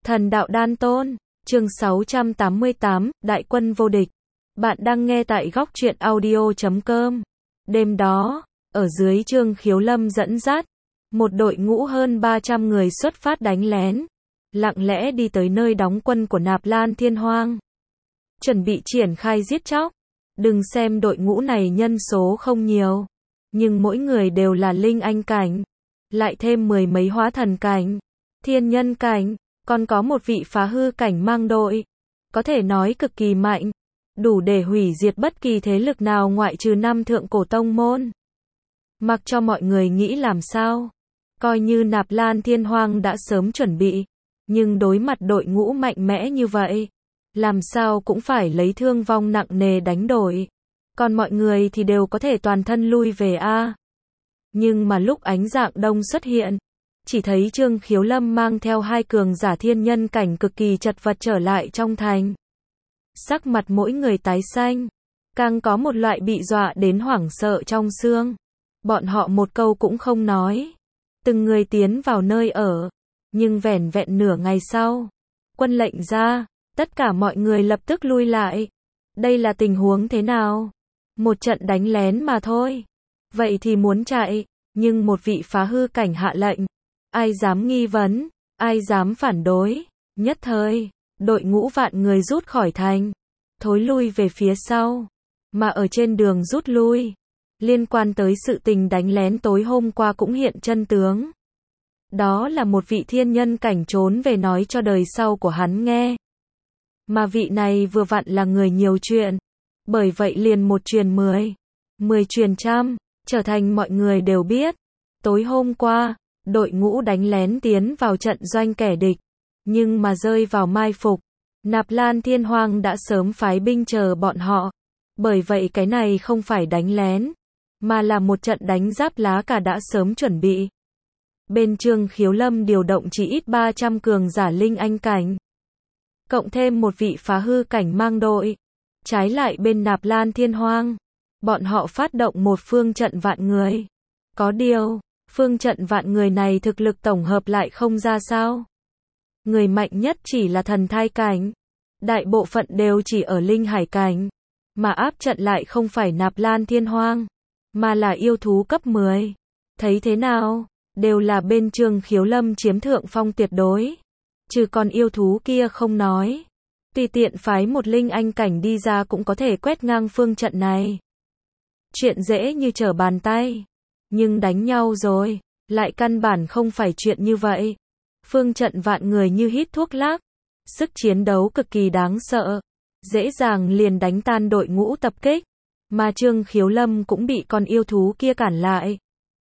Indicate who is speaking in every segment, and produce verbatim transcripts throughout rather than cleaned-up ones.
Speaker 1: Thần đạo đan tôn, chương sáu trăm tám mươi tám, Đại quân vô địch. Bạn đang nghe tại góc truyện audio chấm com. Đêm đó, ở dưới Trương Khiếu Lâm dẫn dắt, một đội ngũ hơn ba trăm người xuất phát đánh lén, lặng lẽ đi tới nơi đóng quân của Nạp Lan Thiên Hoang. Chuẩn bị triển khai giết chóc. Đừng xem đội ngũ này nhân số không nhiều, nhưng mỗi người đều là linh anh cảnh, lại thêm mười mấy hóa thần cảnh, thiên nhân cảnh, còn có một vị phá hư cảnh mang đội, có thể nói cực kỳ mạnh, đủ để hủy diệt bất kỳ thế lực nào ngoại trừ năm thượng cổ tông môn. Mặc cho mọi người nghĩ làm sao, coi như Nạp Lan Thiên Hoang đã sớm chuẩn bị, nhưng đối mặt đội ngũ mạnh mẽ như vậy, làm sao cũng phải lấy thương vong nặng nề đánh đổi. Còn mọi người thì đều có thể toàn thân lui về a. Nhưng mà lúc ánh dạng đông xuất hiện, chỉ thấy Trương Khiếu Lâm mang theo hai cường giả thiên nhân cảnh cực kỳ chật vật trở lại trong thành. Sắc mặt mỗi người tái xanh, càng có một loại bị dọa đến hoảng sợ trong xương. Bọn họ một câu cũng không nói, từng người tiến vào nơi ở, nhưng vẻn vẹn nửa ngày sau, quân lệnh ra, tất cả mọi người lập tức lui lại. Đây là tình huống thế nào? Một trận đánh lén mà thôi. Vậy thì muốn chạy, nhưng một vị phá hư cảnh hạ lệnh. Ai dám nghi vấn, ai dám phản đối. Nhất thời, đội ngũ vạn người rút khỏi thành, thối lui về phía sau. Mà ở trên đường rút lui, liên quan tới sự tình đánh lén tối hôm qua cũng hiện chân tướng. Đó là một vị thiên nhân cảnh trốn về nói cho đời sau của hắn nghe. Mà vị này vừa vặn là người nhiều chuyện, bởi vậy liền một truyền mười, mười truyền trăm, trở thành mọi người đều biết. Tối hôm qua, đội ngũ đánh lén tiến vào trận doanh kẻ địch, nhưng mà rơi vào mai phục. Nạp Lan Thiên Hoang đã sớm phái binh chờ bọn họ, bởi vậy cái này không phải đánh lén, mà là một trận đánh giáp lá cả đã sớm chuẩn bị. Bên Trương Khiếu Lâm điều động chỉ ít ba trăm cường giả linh anh cảnh, cộng thêm một vị phá hư cảnh mang đội. Trái lại bên Nạp Lan Thiên Hoang, bọn họ phát động một phương trận vạn người. Có điều, phương trận vạn người này thực lực tổng hợp lại không ra sao. Người mạnh nhất chỉ là thần thai cảnh, đại bộ phận đều chỉ ở linh hải cảnh, mà áp trận lại không phải Nạp Lan Thiên Hoang, mà là yêu thú cấp mười. Thấy thế nào, đều là bên Trương Khiếu Lâm chiếm thượng phong tuyệt đối. Trừ con yêu thú kia không nói, tùy tiện phái một linh anh cảnh đi ra cũng có thể quét ngang phương trận này. Chuyện dễ như trở bàn tay, nhưng đánh nhau rồi, lại căn bản không phải chuyện như vậy. Phương trận vạn người như hít thuốc lắc, sức chiến đấu cực kỳ đáng sợ, dễ dàng liền đánh tan đội ngũ tập kích, mà Trương Khiếu Lâm cũng bị con yêu thú kia cản lại.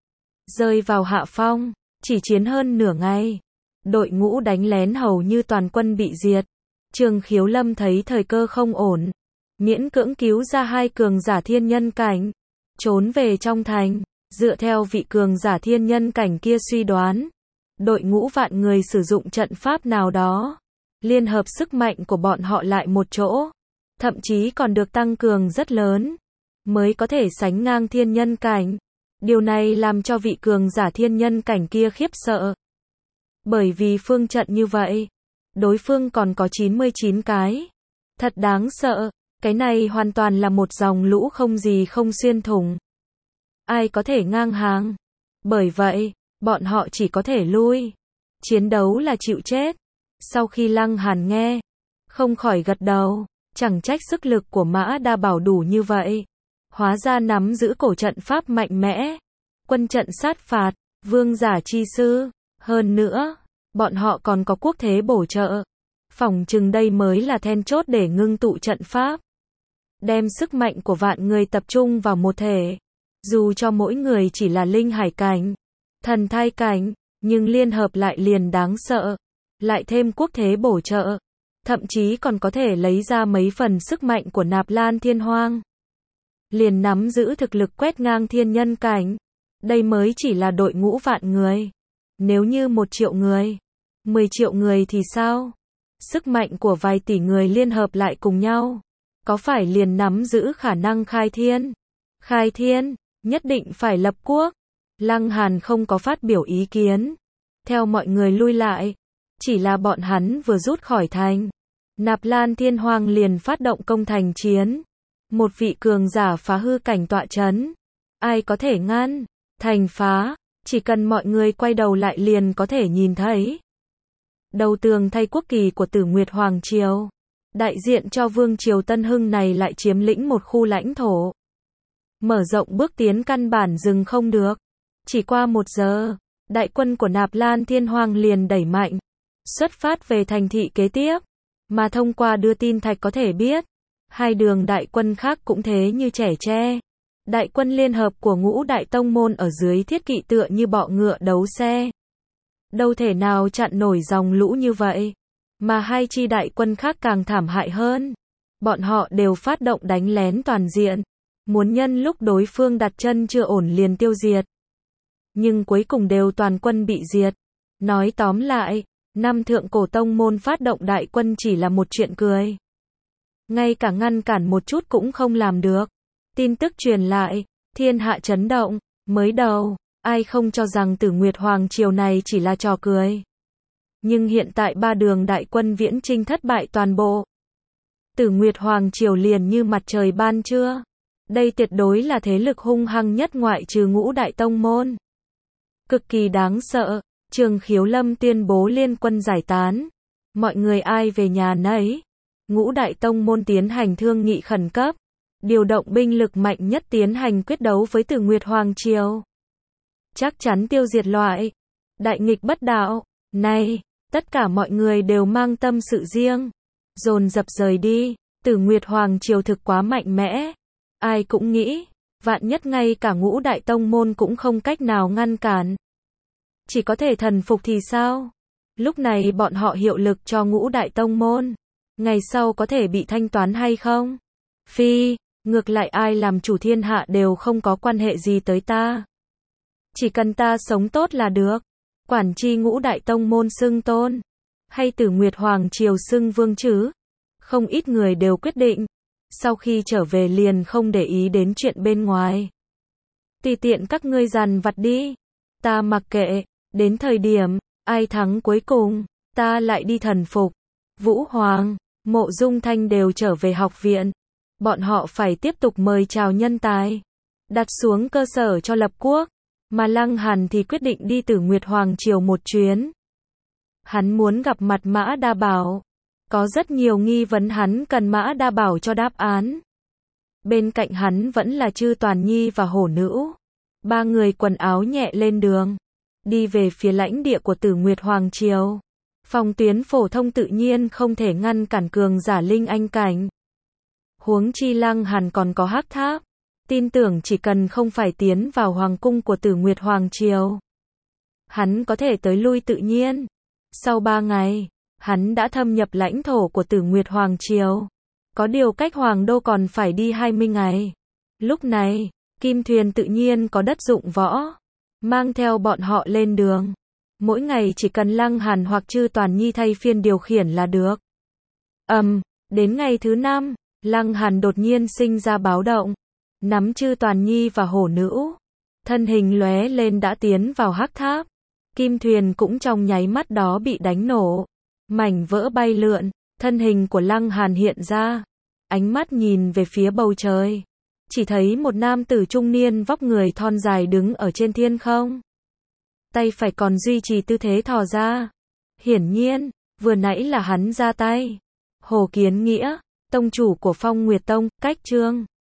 Speaker 1: Rơi vào hạ phong, chỉ chiến hơn nửa ngày, đội ngũ đánh lén hầu như toàn quân bị diệt. Trương Khiếu Lâm thấy thời cơ không ổn, miễn cưỡng cứu ra hai cường giả thiên nhân cảnh, trốn về trong thành. Dựa theo vị cường giả thiên nhân cảnh kia suy đoán, đội ngũ vạn người sử dụng trận pháp nào đó, liên hợp sức mạnh của bọn họ lại một chỗ, thậm chí còn được tăng cường rất lớn, mới có thể sánh ngang thiên nhân cảnh. Điều này làm cho vị cường giả thiên nhân cảnh kia khiếp sợ. Bởi vì phương trận như vậy, đối phương còn có chín mươi chín cái. Thật đáng sợ, cái này hoàn toàn là một dòng lũ không gì không xuyên thủng. Ai có thể ngang hàng? Bởi vậy, bọn họ chỉ có thể lui. Chiến đấu là chịu chết. Sau khi Lăng Hàn nghe, không khỏi gật đầu, chẳng trách sức lực của Mã Đa Bảo đủ như vậy. Hóa ra nắm giữ cổ trận pháp mạnh mẽ, quân trận sát phạt, vương giả chi sư. Hơn nữa, bọn họ còn có quốc thế bổ trợ. Phỏng chừng đây mới là then chốt để ngưng tụ trận pháp. Đem sức mạnh của vạn người tập trung vào một thể. Dù cho mỗi người chỉ là linh hải cảnh, thần thai cảnh, nhưng liên hợp lại liền đáng sợ. Lại thêm quốc thế bổ trợ, thậm chí còn có thể lấy ra mấy phần sức mạnh của Nạp Lan Thiên Hoang. Liền nắm giữ thực lực quét ngang thiên nhân cảnh. Đây mới chỉ là đội ngũ vạn người. Nếu như một triệu người, mười triệu người thì sao? Sức mạnh của vài tỷ người liên hợp lại cùng nhau, có phải liền nắm giữ khả năng khai thiên? Khai thiên, nhất định phải lập quốc. Lăng Hàn không có phát biểu ý kiến. Theo mọi người lui lại, Chỉ là bọn hắn vừa rút khỏi thành, Nạp Lan Thiên Hoàng liền phát động công thành chiến. Một vị cường giả phá hư cảnh tọa chấn. Ai có thể ngăn? Thành phá, chỉ cần mọi người quay đầu lại liền có thể nhìn thấy. Đầu tường thay quốc kỳ của Tử Nguyệt Hoàng Triều. Đại diện cho Vương Triều Tân Hưng này lại chiếm lĩnh một khu lãnh thổ. Mở rộng bước tiến căn bản dừng không được. Chỉ qua một giờ, đại quân của Nạp Lan Thiên Hoàng liền đẩy mạnh. Xuất phát về thành thị kế tiếp. Mà thông qua đưa tin thạch có thể biết. Hai đường đại quân khác cũng thế như trẻ tre. Đại quân liên hợp của ngũ đại tông môn ở dưới thiết kỵ tựa như bọ ngựa đấu xe. Đâu thể nào chặn nổi dòng lũ như vậy. Mà hai chi đại quân khác càng thảm hại hơn. Bọn họ đều phát động đánh lén toàn diện. Muốn nhân lúc đối phương đặt chân chưa ổn liền tiêu diệt. Nhưng cuối cùng đều toàn quân bị diệt. Nói tóm lại, năm thượng cổ tông môn phát động đại quân chỉ là một chuyện cười. Ngay cả ngăn cản một chút cũng không làm được. Tin tức truyền lại, thiên hạ chấn động. Mới đầu, ai không cho rằng Tử Nguyệt Hoàng Triều này chỉ là trò cười. Nhưng hiện tại ba đường đại quân viễn chinh thất bại toàn bộ. Tử Nguyệt Hoàng Triều liền như mặt trời ban trưa. Đây tuyệt đối là thế lực hung hăng nhất ngoại trừ ngũ đại tông môn. Cực kỳ đáng sợ, Trường Khiếu Lâm tuyên bố liên quân giải tán. Mọi người ai về nhà nấy. Ngũ đại tông môn tiến hành thương nghị khẩn cấp. Điều động binh lực mạnh nhất tiến hành quyết đấu với Tử Nguyệt Hoàng Triều. Chắc chắn tiêu diệt loại. Đại nghịch bất đạo. Này, tất cả mọi người đều mang tâm sự riêng. Dồn dập rời đi. Tử Nguyệt Hoàng Triều thực quá mạnh mẽ. Ai cũng nghĩ, vạn nhất ngay cả ngũ đại tông môn cũng không cách nào ngăn cản. Chỉ có thể thần phục thì sao? Lúc này bọn họ hiệu lực cho ngũ đại tông môn. Ngày sau có thể bị thanh toán hay không? Phi, ngược lại ai làm chủ thiên hạ đều không có quan hệ gì tới ta. Chỉ cần ta sống tốt là được. Quản chi ngũ đại tông môn xưng tôn. Hay Tử Nguyệt Hoàng Triều xưng vương chứ? Không ít người đều quyết định. Sau khi trở về liền không để ý đến chuyện bên ngoài. Tùy tiện các ngươi dằn vặt đi. Ta mặc kệ. Đến thời điểm, ai thắng cuối cùng, ta lại đi thần phục. Vũ Hoàng, Mộ Dung Thanh đều trở về học viện. Bọn họ phải tiếp tục mời chào nhân tài. Đặt xuống cơ sở cho lập quốc. Mà Lăng Hàn thì quyết định đi Tử Nguyệt Hoàng Triều một chuyến. Hắn muốn gặp mặt Mã Đa Bảo. Có rất nhiều nghi vấn hắn cần Mã Đa Bảo cho đáp án. Bên cạnh hắn vẫn là Chư Toàn Nhi và Hổ Nữ. Ba người quần áo nhẹ lên đường. Đi về phía lãnh địa của Tử Nguyệt Hoàng Triều. Phòng tuyến phổ thông tự nhiên không thể ngăn cản cường giả linh anh cảnh. Huống chi Lăng Hàn còn có Hắc Tháp. Tin tưởng chỉ cần không phải tiến vào hoàng cung của Tử Nguyệt Hoàng Triều. Hắn có thể tới lui tự nhiên. Sau ba ngày, hắn đã thâm nhập lãnh thổ của Tử Nguyệt Hoàng Triều. Có điều cách Hoàng Đô còn phải đi hai mươi ngày. Lúc này, Kim Thuyền tự nhiên có đất dụng võ. Mang theo bọn họ lên đường. Mỗi ngày chỉ cần Lăng Hàn hoặc Chư Toàn Nhi thay phiên điều khiển là được. Ầm, um, đến ngày thứ năm, Lăng Hàn đột nhiên sinh ra báo động. Nắm Chư Toàn Nhi và Hổ Nữ. Thân hình lóe lên đã tiến vào Hắc Tháp. Kim Thuyền cũng trong nháy mắt đó bị đánh nổ. Mảnh vỡ bay lượn, thân hình của Lăng Hàn hiện ra. Ánh mắt nhìn về phía bầu trời. Chỉ thấy một nam tử trung niên vóc người thon dài đứng ở trên thiên không. Tay phải còn duy trì tư thế thò ra. Hiển nhiên, vừa nãy là hắn ra tay. Hồ Kiến Nghĩa, tông chủ của Phong Nguyệt Tông, cách Trương